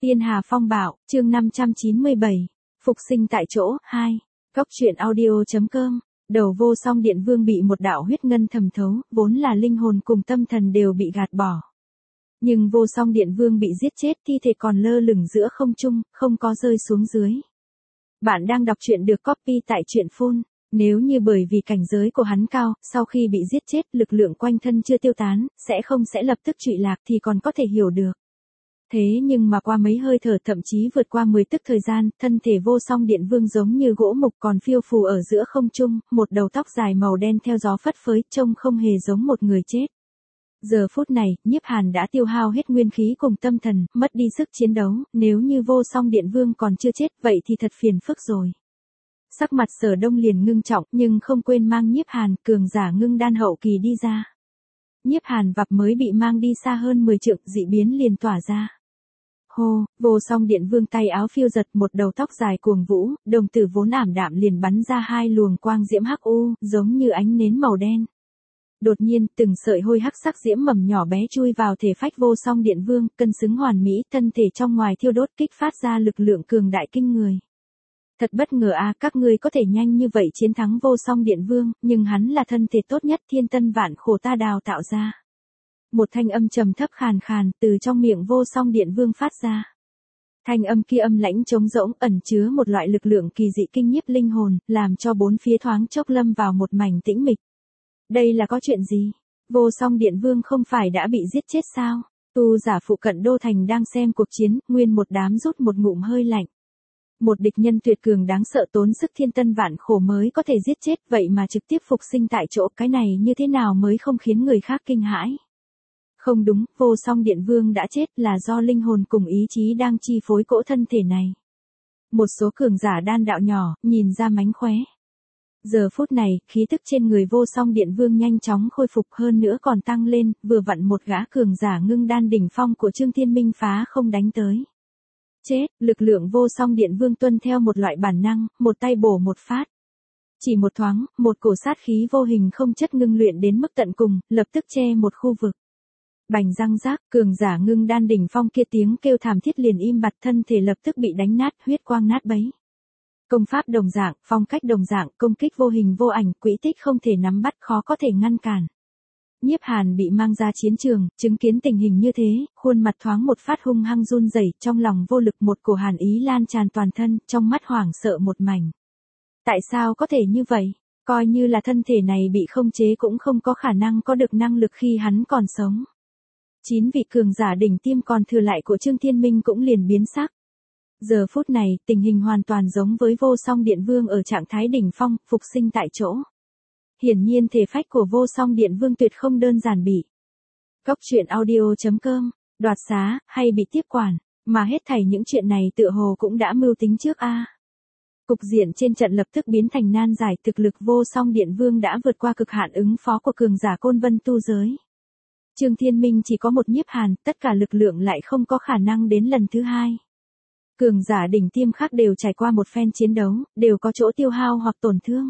Tiên Hà Phong Bạo, chương 597. Phục sinh tại chỗ, 2. Góc truyện audio.com. Đầu Vô Song Điện Vương bị một đạo huyết ngân thẩm thấu, vốn là linh hồn cùng tâm thần đều bị gạt bỏ. Nhưng Vô Song Điện Vương bị giết chết, thi thể còn lơ lửng giữa không trung, không có rơi xuống dưới. Bạn đang đọc truyện được copy tại truyện phun. Nếu như bởi vì cảnh giới của hắn cao, sau khi bị giết chết, lực lượng quanh thân chưa tiêu tán, sẽ lập tức trụy lạc thì còn có thể hiểu được. Thế nhưng mà qua mấy hơi thở, thậm chí vượt qua 10 tức thời gian, thân thể Vô Song Điện Vương giống như gỗ mục còn phiêu phù ở giữa không trung, một đầu tóc dài màu đen theo gió phất phới, trông không hề giống một người chết. Giờ phút này, Nhiếp Hàn đã tiêu hao hết nguyên khí cùng tâm thần, mất đi sức chiến đấu, nếu như Vô Song Điện Vương còn chưa chết, vậy thì thật phiền phức rồi. Sắc mặt Sở Đông liền ngưng trọng, nhưng không quên mang Nhiếp Hàn, cường giả ngưng đan hậu kỳ đi ra. Nhiếp Hàn vặp mới bị mang đi xa hơn 10 trượng, dị biến liền tỏa ra. Hô, Vô Song Điện Vương tay áo phiêu giật, một đầu tóc dài cuồng vũ, đồng tử vốn ảm đạm liền bắn ra hai luồng quang diễm hắc u, giống như ánh nến màu đen. Đột nhiên, từng sợi hôi hắc sắc diễm mầm nhỏ bé chui vào thể phách Vô Song Điện Vương, cân xứng hoàn mỹ, thân thể trong ngoài thiêu đốt, kích phát ra lực lượng cường đại kinh người. Thật bất ngờ a, các ngươi có thể nhanh như vậy chiến thắng Vô Song Điện Vương, nhưng hắn là thân thể tốt nhất thiên tân vạn khổ ta đào tạo ra. Một thanh âm trầm thấp khàn khàn từ trong miệng Vô Song Điện Vương phát ra. Thanh âm kia âm lãnh trống rỗng, ẩn chứa một loại lực lượng kỳ dị kinh nhiếp linh hồn, làm cho bốn phía thoáng chốc lâm vào một mảnh tĩnh mịch. Đây là có chuyện gì? Vô Song Điện Vương không phải đã bị giết chết sao? Tu giả phụ cận đô thành đang xem cuộc chiến, nguyên một đám rút một ngụm hơi lạnh. Một địch nhân tuyệt cường đáng sợ tốn sức thiên tân vạn khổ mới có thể giết chết, vậy mà trực tiếp phục sinh tại chỗ, cái này như thế nào mới không khiến người khác kinh hãi? Không đúng, Vô Song Điện Vương đã chết là do linh hồn cùng ý chí đang chi phối cỗ thân thể này. Một số cường giả đan đạo nhỏ, nhìn ra mánh khóe. Giờ phút này, khí tức trên người Vô Song Điện Vương nhanh chóng khôi phục, hơn nữa còn tăng lên, vừa vặn một gã cường giả ngưng đan đỉnh phong của Trương Thiên Minh phá không đánh tới. Chết, lực lượng Vô Song Điện Vương tuân theo một loại bản năng, một tay bổ một phát. Chỉ một thoáng, một cổ sát khí vô hình không chất ngưng luyện đến mức tận cùng, lập tức che một khu vực. Bành răng rác, cường giả ngưng đan đỉnh phong kia tiếng kêu thảm thiết liền im bặt, thân thể lập tức bị đánh nát, huyết quang nát bấy. Công pháp đồng dạng, phong cách đồng dạng, công kích vô hình vô ảnh, quỹ tích không thể nắm bắt, khó có thể ngăn cản. Nhiếp Hàn bị mang ra chiến trường, chứng kiến tình hình như thế, khuôn mặt thoáng một phát hung hăng run rẩy, trong lòng vô lực, một cổ hàn ý lan tràn toàn thân, trong mắt hoảng sợ một mảnh. Tại sao có thể như vậy? Coi như là thân thể này bị không chế cũng không có khả năng có được năng lực khi hắn còn sống. 9 vị cường giả đỉnh tiêm còn thừa lại của Trương Thiên Minh cũng liền biến sắc. Giờ phút này, tình hình hoàn toàn giống với Vô Song Điện Vương ở trạng thái đỉnh phong, phục sinh tại chỗ. Hiển nhiên thể phách của Vô Song Điện Vương tuyệt không đơn giản bị. Góc truyện audio.com, đoạt xá, hay bị tiếp quản, mà hết thảy những chuyện này tựa hồ cũng đã mưu tính trước a. Cục diện trên trận lập tức biến thành nan giải, thực lực Vô Song Điện Vương đã vượt qua cực hạn ứng phó của cường giả Côn Vân tu giới. Trương Thiên Minh chỉ có một Nhiếp Hàn, tất cả lực lượng lại không có khả năng đến lần thứ hai. Cường giả đỉnh tiêm khác đều trải qua một phen chiến đấu, đều có chỗ tiêu hao hoặc tổn thương.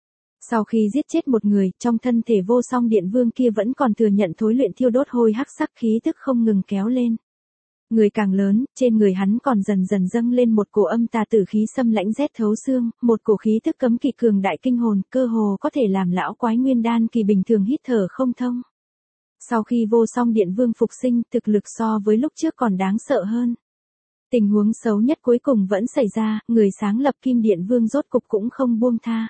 Sau khi giết chết một người, trong thân thể Vô Song Điện Vương kia vẫn còn thừa nhận thối luyện thiêu đốt hôi hắc sắc khí tức không ngừng kéo lên. Người càng lớn, trên người hắn còn dần dần dâng lên một cổ âm tà tử khí xâm lãnh rét thấu xương, một cổ khí tức cấm kỵ cường đại kinh hồn, cơ hồ có thể làm lão quái nguyên đan kỳ bình thường hít thở không thông. Sau khi Vô Song Điện Vương phục sinh, thực lực so với lúc trước còn đáng sợ hơn. Tình huống xấu nhất cuối cùng vẫn xảy ra, người sáng lập Kim Điện Vương rốt cục cũng không buông tha.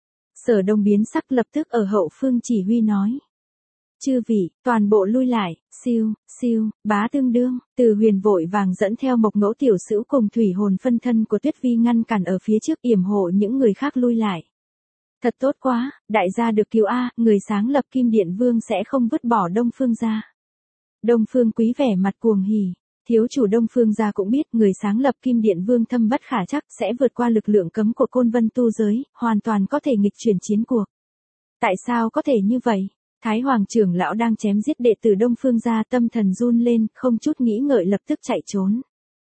Sở Đông biến sắc, lập tức ở hậu phương chỉ huy nói. Chư vị, toàn bộ lui lại, siêu, bá tương đương, Từ Huyền vội vàng dẫn theo Mộc Ngẫu tiểu sửu cùng thủy hồn phân thân của Tuyết Vi ngăn cản ở phía trước, yểm hộ những người khác lui lại. Thật tốt quá, đại gia được cứu a, người sáng lập Kim Điện Vương sẽ không vứt bỏ Đông Phương gia. Đông Phương Quý vẻ mặt cuồng hỉ. Thiếu chủ Đông Phương gia cũng biết người sáng lập Kim Điện Vương thâm bất khả trắc, sẽ vượt qua lực lượng cấm của Côn Vân tu giới, hoàn toàn có thể nghịch chuyển chiến cuộc. Tại sao có thể như vậy? Thái Hoàng trưởng lão đang chém giết đệ tử Đông Phương gia, tâm thần run lên, không chút nghĩ ngợi lập tức chạy trốn.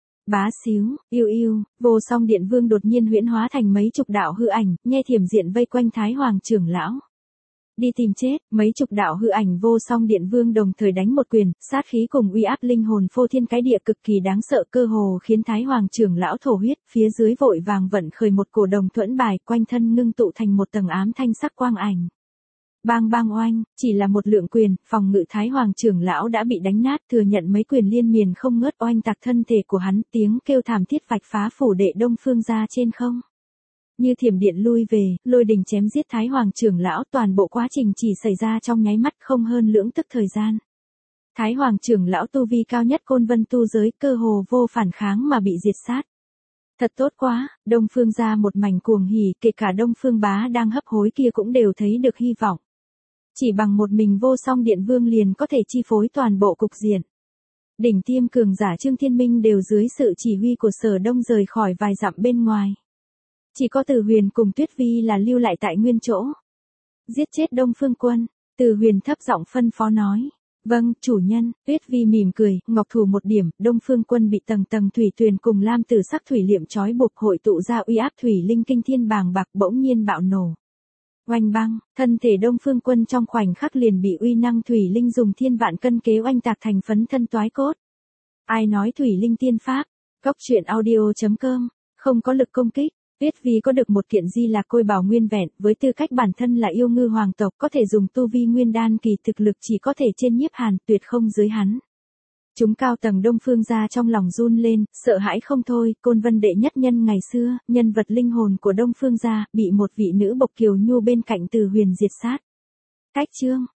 Bá xíu, yêu, Vô Song Điện Vương đột nhiên huyễn hóa thành mấy chục đạo hư ảnh, nhe thiểm diện vây quanh Thái Hoàng trưởng lão. Đi tìm chết, mấy chục đạo hư ảnh vô song điện vương đồng thời đánh một quyền, sát khí cùng uy áp linh hồn phô thiên cái địa cực kỳ đáng sợ, cơ hồ khiến Thái Hoàng trưởng lão thổ huyết, phía dưới vội vàng vận khởi một cổ đồng thuẫn bài, quanh thân ngưng tụ thành một tầng ám thanh sắc quang ảnh. Bang bang oanh, chỉ là một lượng quyền, phòng ngự Thái Hoàng trưởng lão đã bị đánh nát, thừa nhận mấy quyền liên miên không ngớt oanh tạc thân thể của hắn, tiếng kêu thảm thiết vạch phá phủ đệ Đông Phương gia trên không. Như thiểm điện lui về, lôi đình chém giết Thái Hoàng trưởng lão, toàn bộ quá trình chỉ xảy ra trong nháy mắt, không hơn lưỡng tức thời gian. Thái Hoàng trưởng lão tu vi cao nhất Côn Vân tu giới, cơ hồ vô phản kháng mà bị diệt sát. Thật tốt quá, Đông Phương gia một mảnh cuồng hỉ, kể cả Đông Phương bá đang hấp hối kia cũng đều thấy được hy vọng. Chỉ bằng một mình vô song điện vương liền có thể chi phối toàn bộ cục diện. Đỉnh tiêm cường giả Trương Thiên Minh đều dưới sự chỉ huy của Sở Đông rời khỏi vài dặm bên ngoài. Chỉ có Từ Huyền cùng Tuyết Vi là lưu lại tại nguyên chỗ. Giết chết Đông Phương Quân, Từ Huyền thấp giọng phân phó nói. Vâng, chủ nhân. Tuyết Vi mỉm cười, ngọc thủ một điểm, Đông Phương Quân bị tầng tầng thủy tuyền cùng lam tử sắc thủy liệm trói buộc, hội tụ ra uy áp thủy linh kinh thiên bàng bạc, bỗng nhiên bạo nổ. Oanh băng, thân thể Đông Phương Quân trong khoảnh khắc liền bị uy năng thủy linh dùng thiên vạn cân kế oanh tạc thành phấn thân toái cốt. Ai nói thủy linh tiên pháp? Góc truyện audio.com, không có lực công kích. Tuyết Vi có được một kiện Di Lạc Côi Bảo nguyên vẹn, với tư cách bản thân là yêu ngư hoàng tộc, có thể dùng tu vi nguyên đan kỳ, thực lực chỉ có thể trên Nhiếp Hàn, tuyệt không dưới hắn. Chúng cao tầng Đông Phương gia trong lòng run lên, sợ hãi không thôi, Côn Vân đệ nhất nhân ngày xưa, nhân vật linh hồn của Đông Phương gia, bị một vị nữ bộc kiều nhu bên cạnh Từ Huyền diệt sát. Cách chương